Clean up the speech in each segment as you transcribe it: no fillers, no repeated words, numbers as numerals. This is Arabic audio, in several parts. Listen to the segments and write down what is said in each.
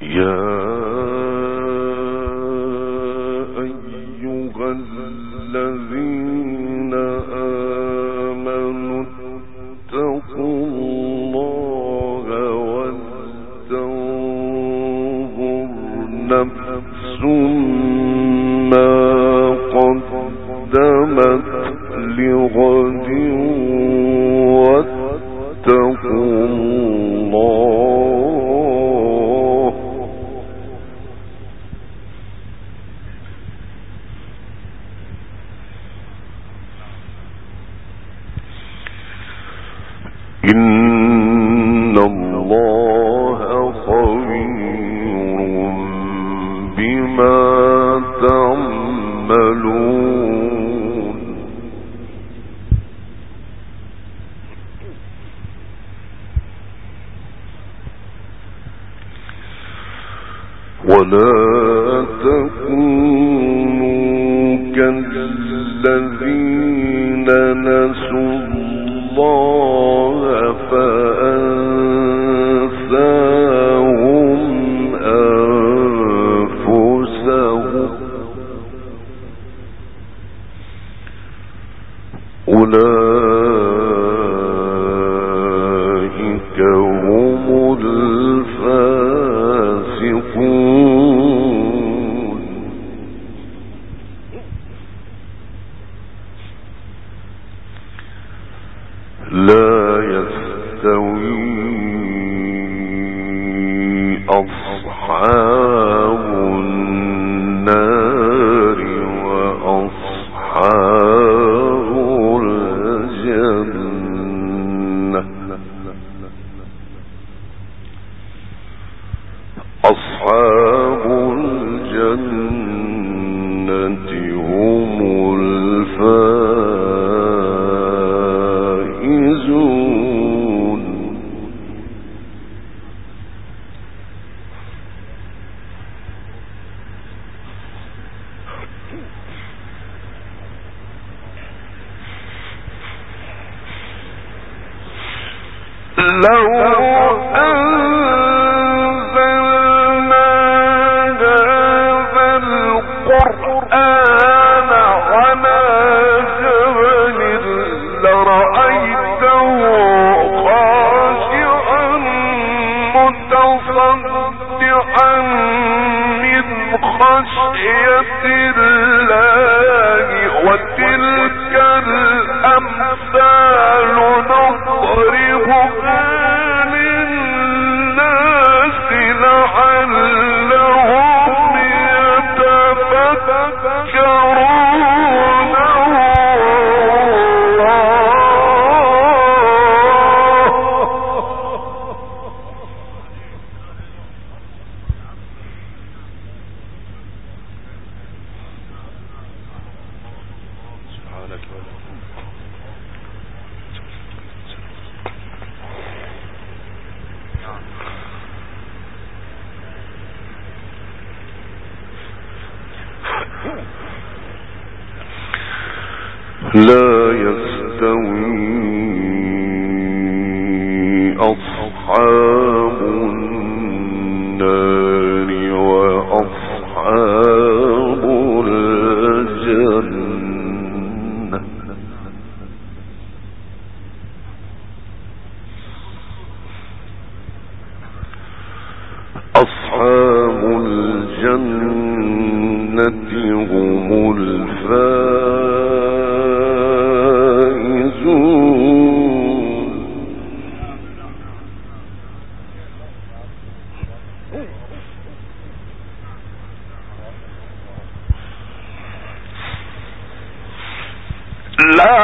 إن الله خبير بما تعملون ولا تكونوا كالذين نسوا الله فأنساهم أنفسهم أولئك هم الفاسقون لا يستوي أصحاب النار وأصحاب الجنة أصحاب الجنة هم الفائزون لو أنزلنا هذا القرآن على جبل لرأيته خاشعا متصدعا من خشية الله وتلك الأمثال نضربها للناس لعلهم يتفكرون لا يستوي أصحاب النار وأصحاب الجنة أصحاب الجنة هم الفائزون لا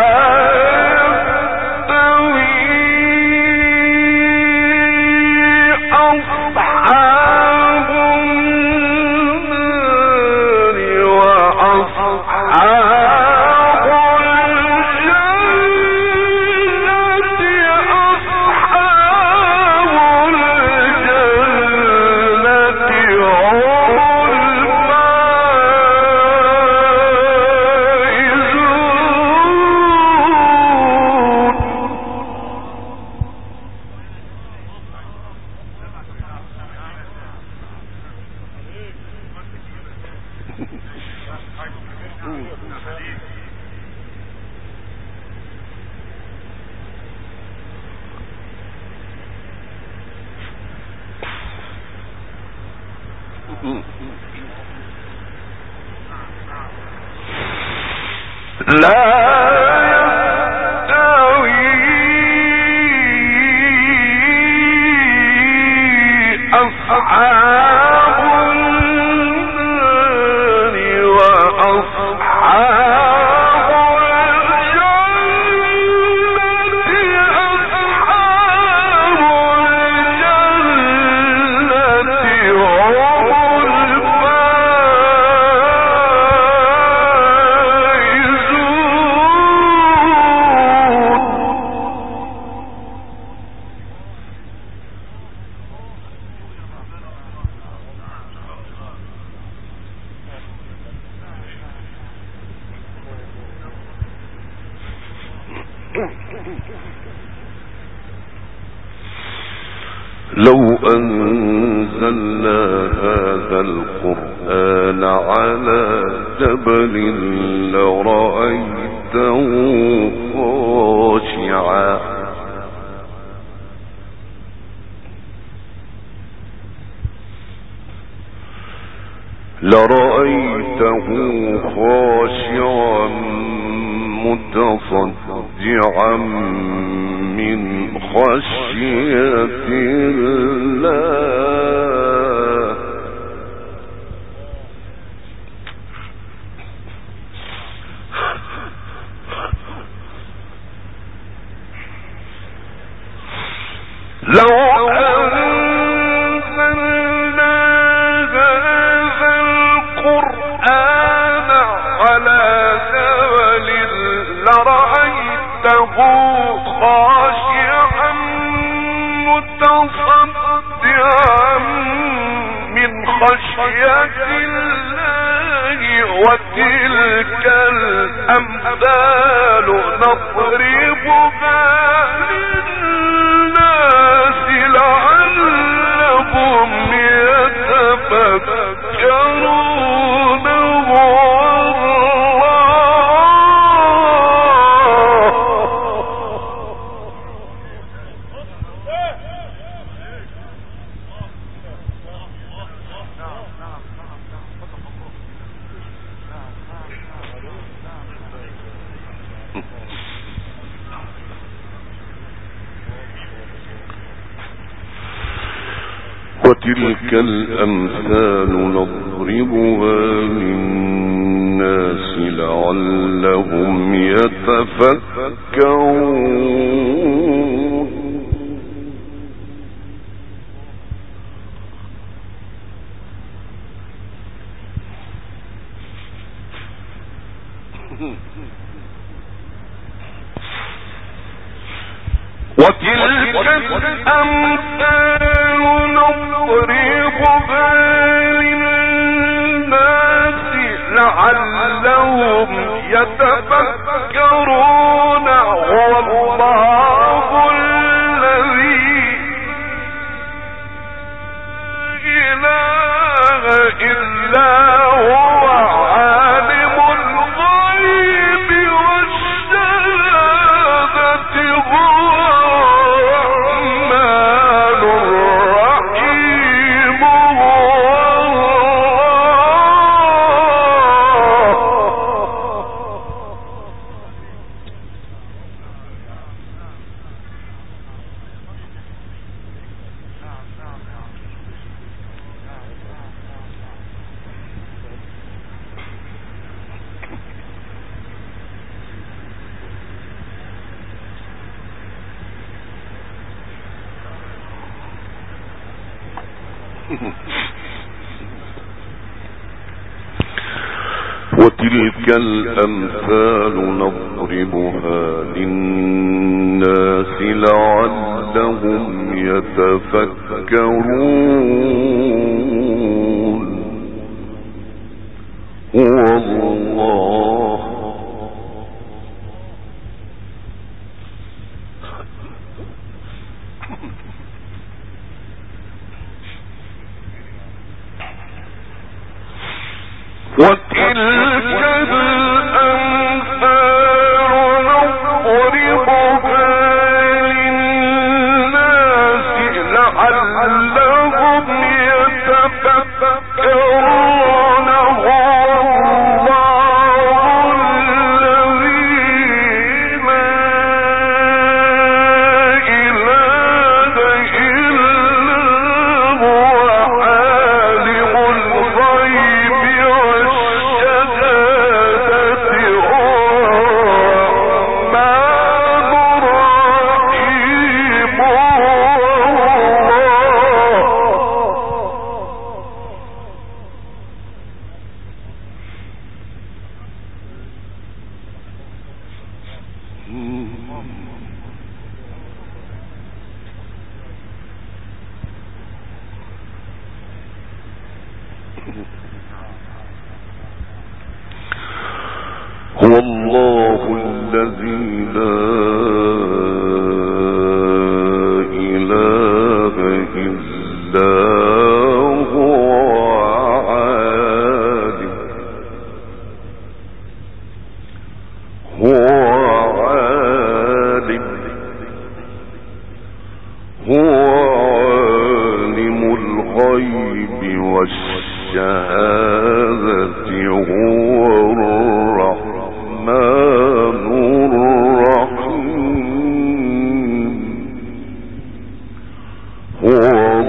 لو أنزلنا هذا القرآن على جبل لرأيته خاشعا متصدعا من خشية الله. لو أنزلنا هذا القرآن على جبل لرأيته خاشعا متصدعا من خشية الله. وتلك الأمثال نضربها للناس لعلهم يتفكرون. وتلك الأمثال نضربها للناس لعلهم يتفكرون. وتلك الأمثال نضربها للناس لعلهم يتفكرون. والله الذي إله إلا هو عالم الغيب والشهادة هو وتلك الأمثال نضربها للناس لعلهم يتفكرون. والله وتلك الأمثال نضربها للناس لعلهم يتفكرون. هو الله الذي لا إله إلا هو عالم الغيب والشهادة هو الرحمن الرحيم هو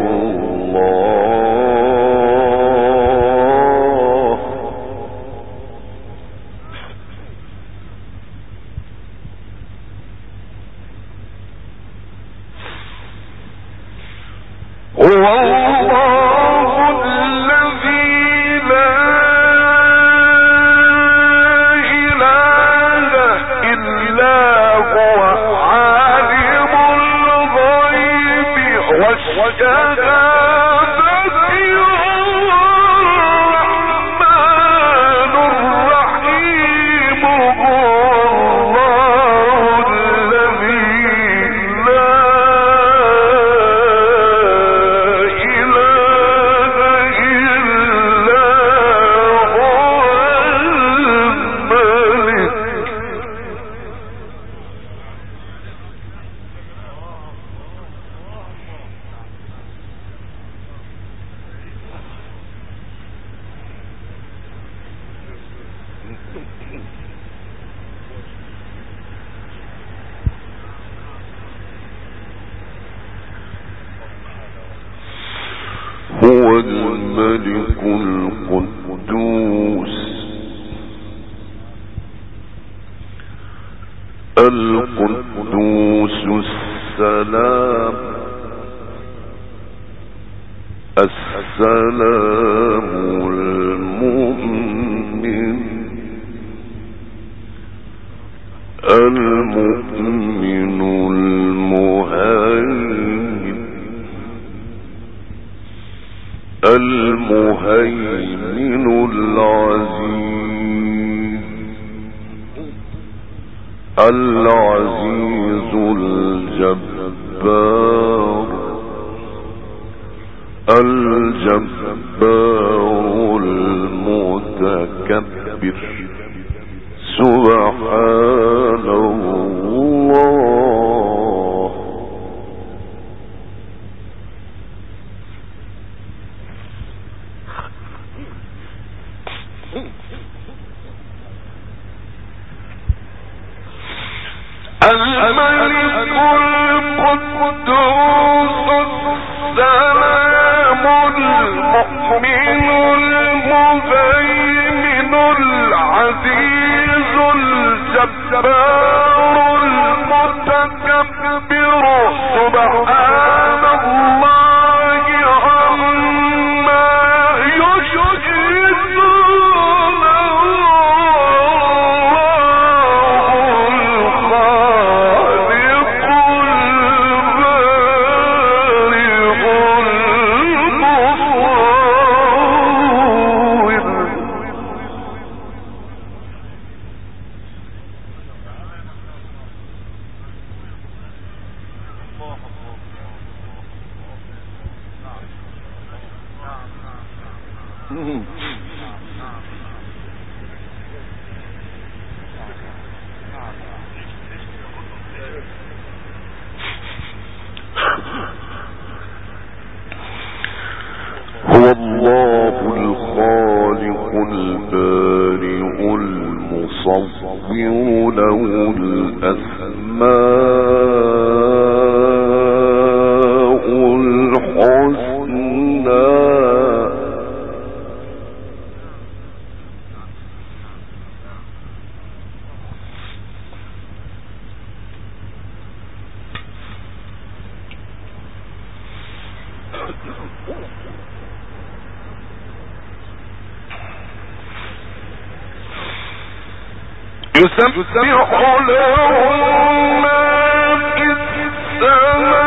الملك القدوس السلام المؤمن المهيمن العزيز الجبار المتكبر سبحان الله الملك القدوس السلام المؤمن المهيمن العزيز الجبار المتكبر سبحان الله عما يشركون هو الله الخالق البارئ المصور له الأسماء الحسنى يسبح له ما في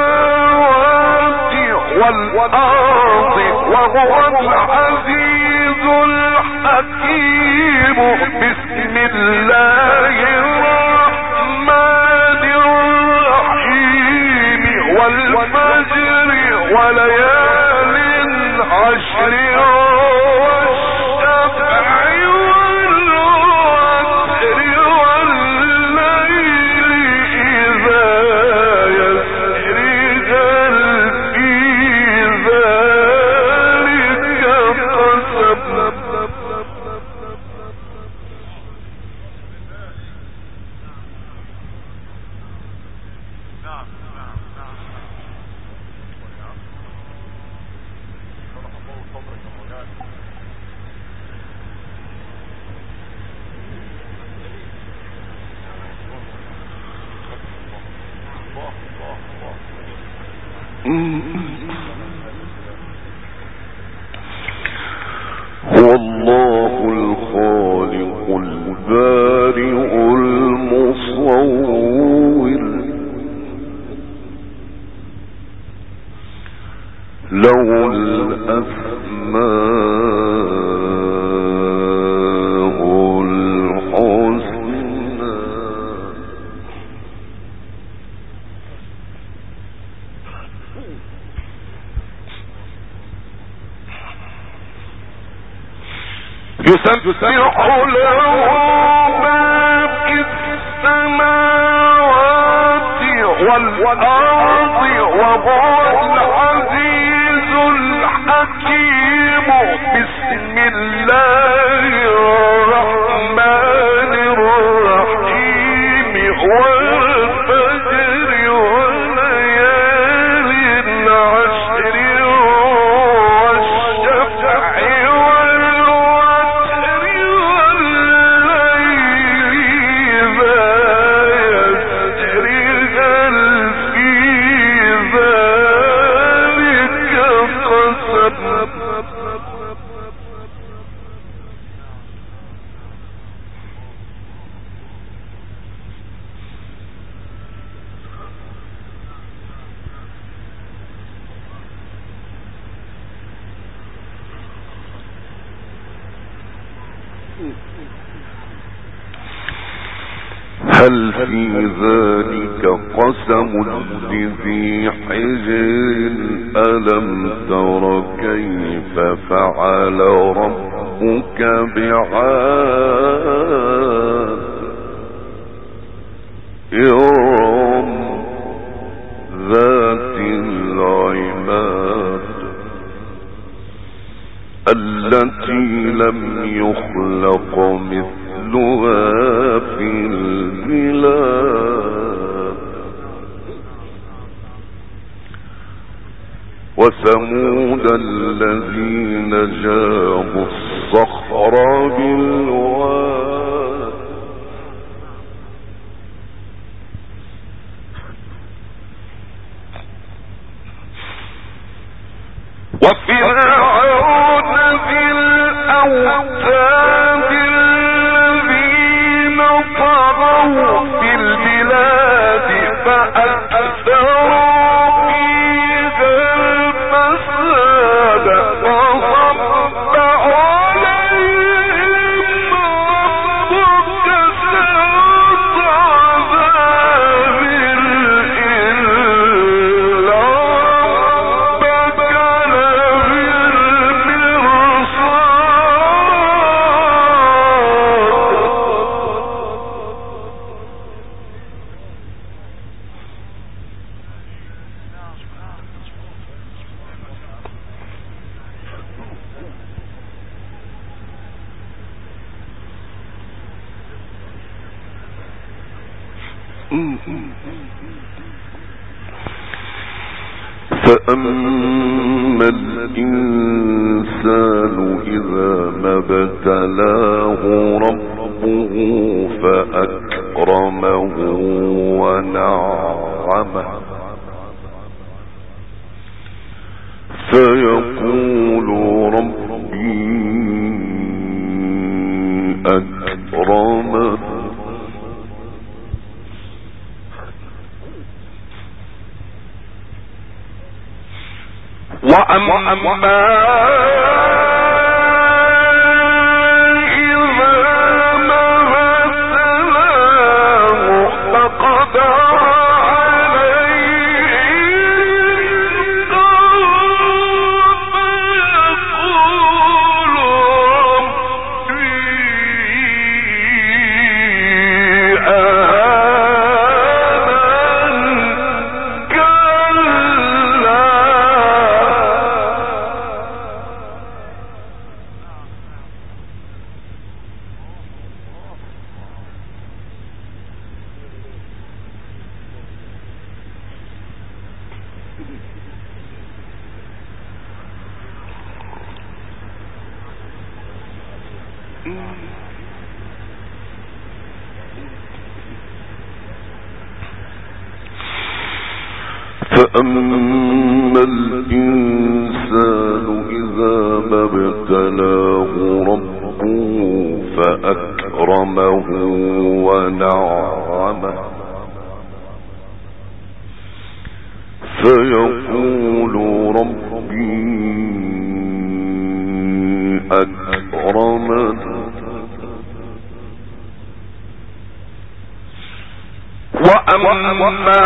السماوات والأرض وهو العزيز الحكيم بسم الله الرحمن الرحيم والفجر وليال عشر هو الله الخالق البارئ المصور له الأسماء الحسنى يسبح له ما في السماوات والأرض وهو العزيز الحكيم بسم الله الرحمن الرحيم والفجر وليال عشر والشفع هل في ذلك قسم لذي حجر ألم تر كيف فعل ربك بعاد إرم ذات العماد التي لم يخلق مثلها في البلاد وثمود الذين جابوا الصخر بالواد وفرعون ذي الأوتاد الذين طغوا في البلاد فأكثروا فيها الفساد فصب عليهم ربك سوط عذاب إلا ربك فأما الإنسان إذا ما ابتلاه ربه فأكرمه ونعمه فيقول ربي أكرمن وأما فأما الإنسان إذا ما ابتلاه ربه فأكرمه ونعمه فيقول ربي أكرمن وأما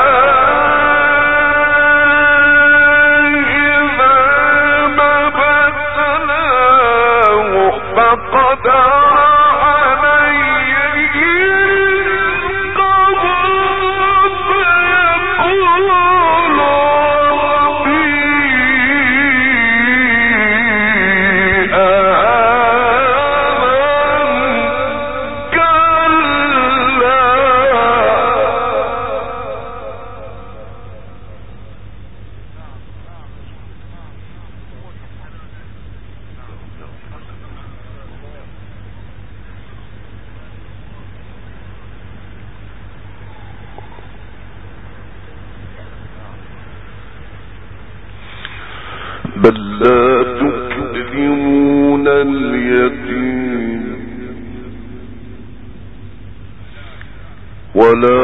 بل لا تكرمون اليتيم ولا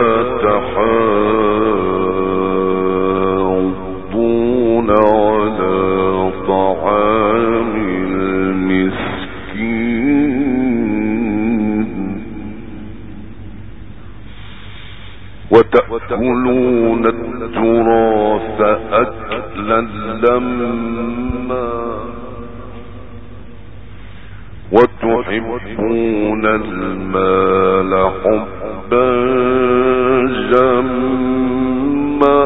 تحاضون على طعام المسكين وتأكلون التراث أكلا لما وتحبون المال حبا جما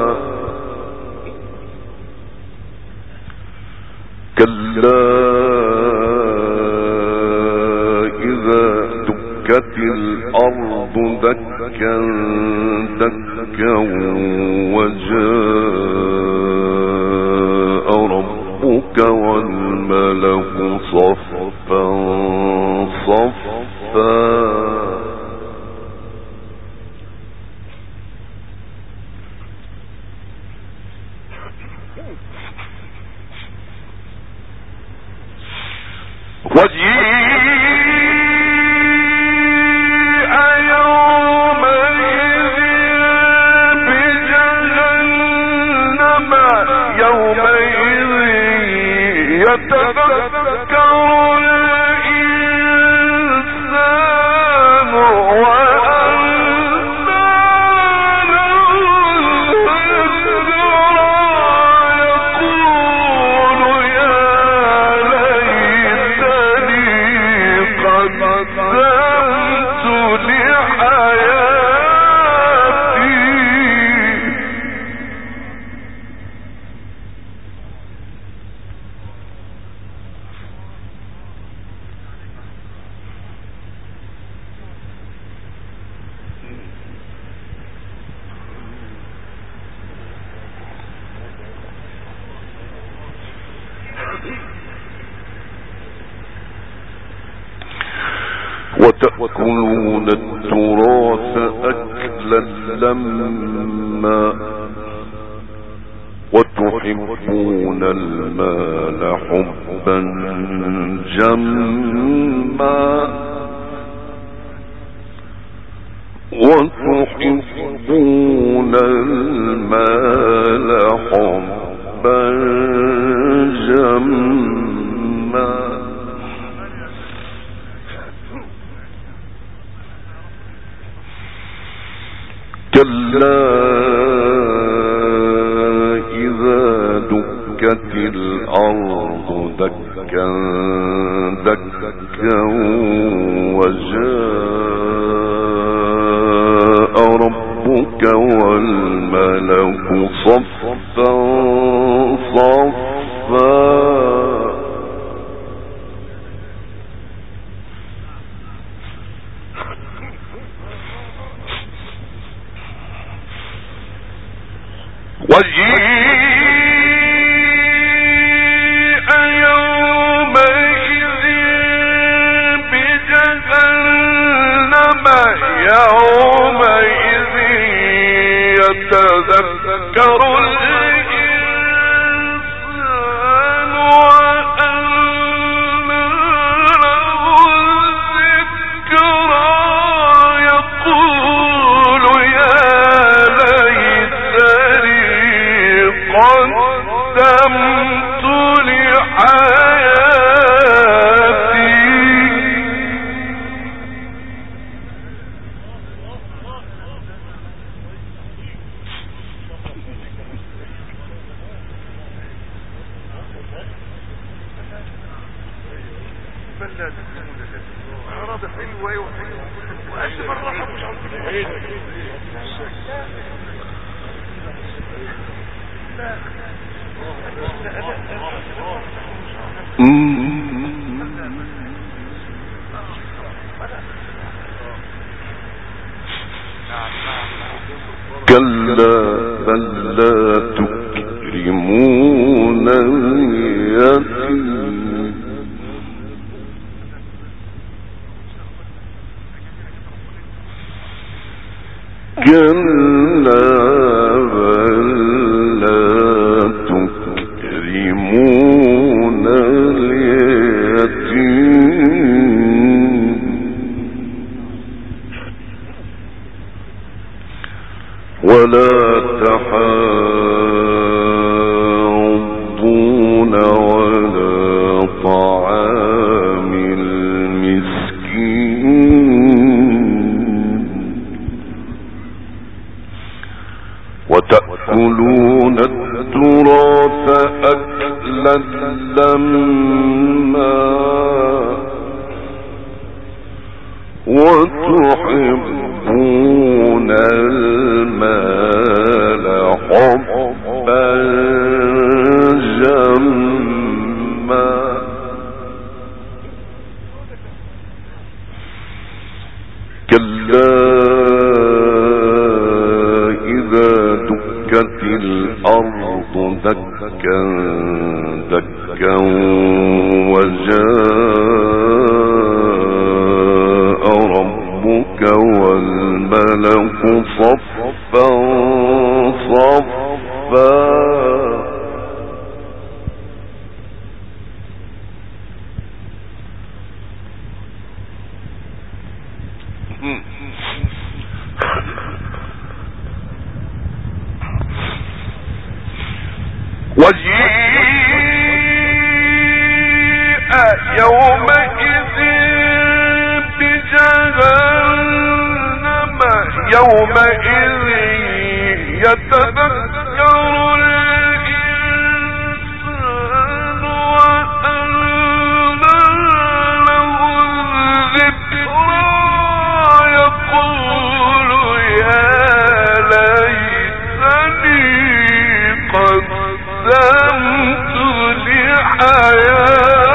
كلا إذا دكت الأرض دكا دكا وجاء ربك والملك صفا صفا وتأكلون التراث أكلا لما وتحبون المال حبا جما وتحبون المال حبا جما كلا إذا دكت الأرض دكا دكا وجاء ربك والملك صفا صفا وجيء يومئذ أراضي حلوة وأشبه الرحب مش عارف كلا بل لا تكرمون اليتيم كلا بل لا تكرمون اليتيم ولا تحاضون على طعام المسكين وتأكلون التراث أكلا لما وتحبون المال حبا جما كلا إذا دكت الأرض دكا دكا وجاء ربك والملك صفا صفا وجيء يومئذ بجهنم يومئذ يتذكر الإنسان وأنى له الذكرى يقول يا ليتني قدمت لحياتي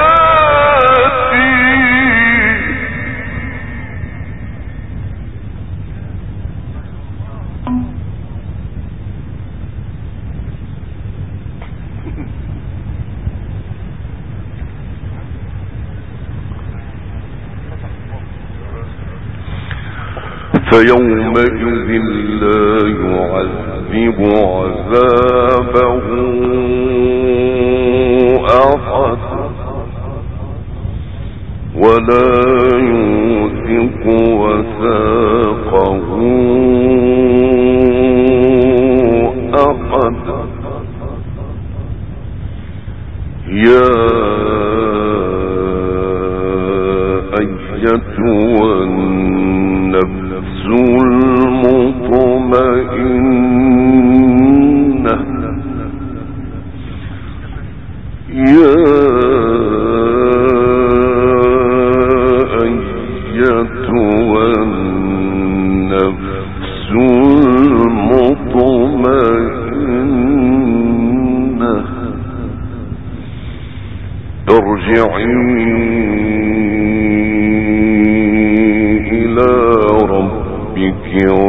فيومئذ لا يعذب عذابه أحد ولا يوثق وثاقه أحد يا أيتها النفس المطمئنة يا أيتها النفس المطمئنة ارجعي إلى ربك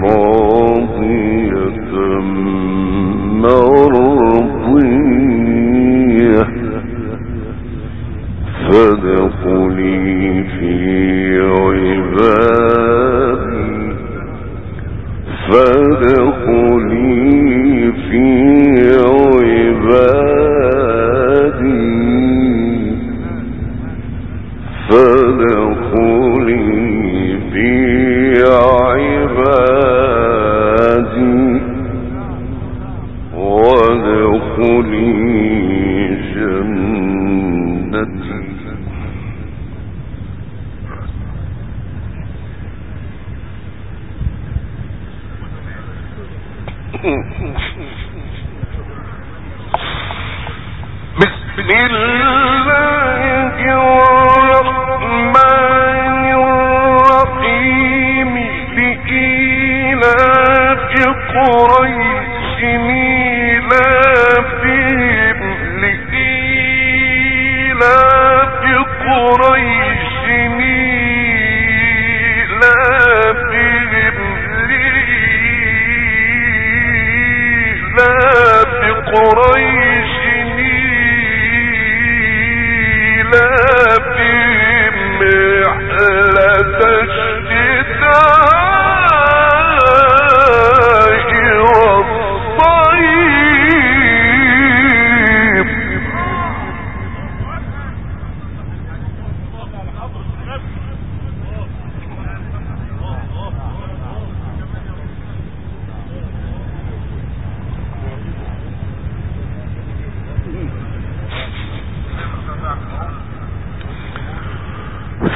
راضية مرضية فادخلي في عبادي فادخلي في عبادي فادخلي في عبادي وادخلي جنتي بسم الله الرحمن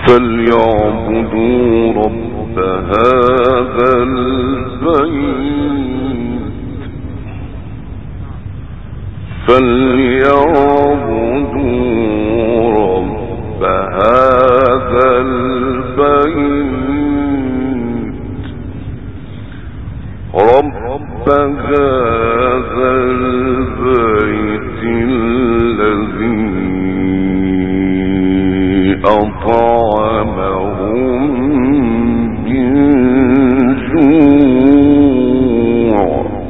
فليعبدوا رب هذا البيت رب هذا البيت الذي أطعمهم من جوع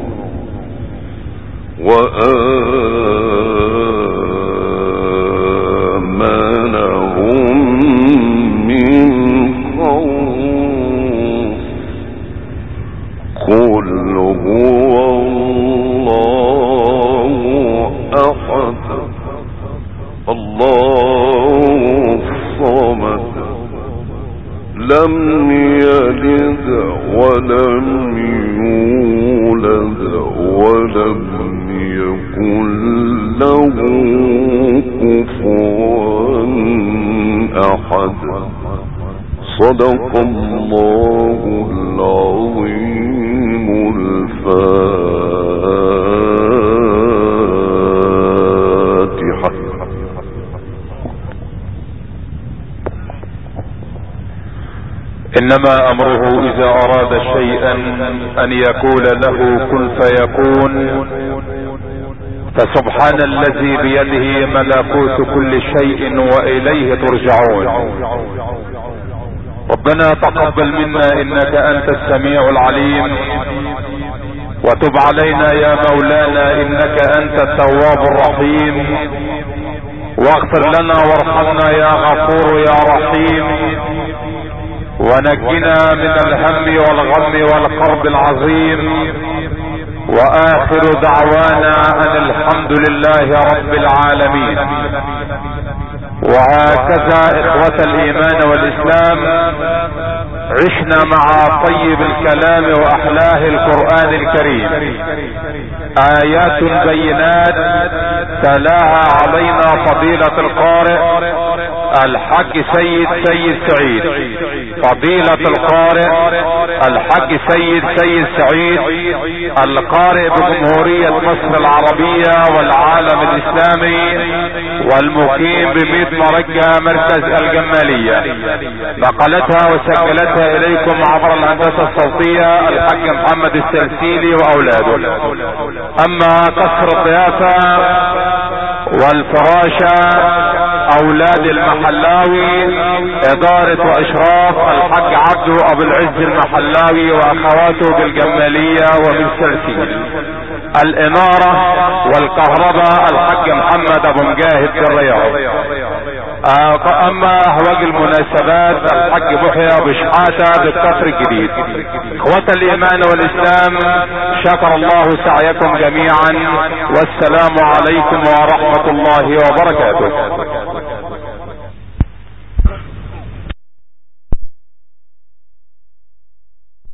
وآمنهم من خوف قل هو الله أحد الله الصمد لم يلد ولم يولد ولم يكن له كفوا أحد صدق الله العظيم الفاتحة. إنما أمره إذا أراد شيئا أن يقول له كن فيكون. فسبحان الذي بيده ملكوت كل شيء وإليه ترجعون. ربنا تقبل منا إنك أنت السميع العليم، وتب علينا يا مولانا إنك أنت التواب الرحيم، واغفر لنا وارحمنا يا غفور يا رحيم، ونجنا من الهم والغم والكرب العظيم، وآخر دعوانا أن الحمد لله رب العالمين. وهكذا إخوة الإيمان والإسلام عشنا مع طيب الكلام وأحلاه القرآن الكريم، آيات بينات تلاها علينا فضيلة القارئ الحاج سيد سعيد، فضيلة القارئ الحاج سيد سعيد، القارئ بجمهورية مصر العربية والعالم الإسلامي، والمقيم ببيت مرجة مركز الجمالية. نقلتها وسجلتها إليكم عبر الهندسة الصوتية الحاج محمد السلسيلي وأولاده. أما قصر الضيافة والفراشة أولاد المحلاوي، إدارة وإشراف الحاج عبده أبو العز المحلاوي وأخواته بالجمالية وبالسلسيل. الإنارة والكهرباء الحاج محمد أبو مجاهد بالرياض. أما أهواج المناسبات الحاج محيى أبو شحاتة بالكفر الجديد. إخوة الإيمان والإسلام، شكر الله سعيكم جميعا، والسلام عليكم ورحمة الله وبركاته.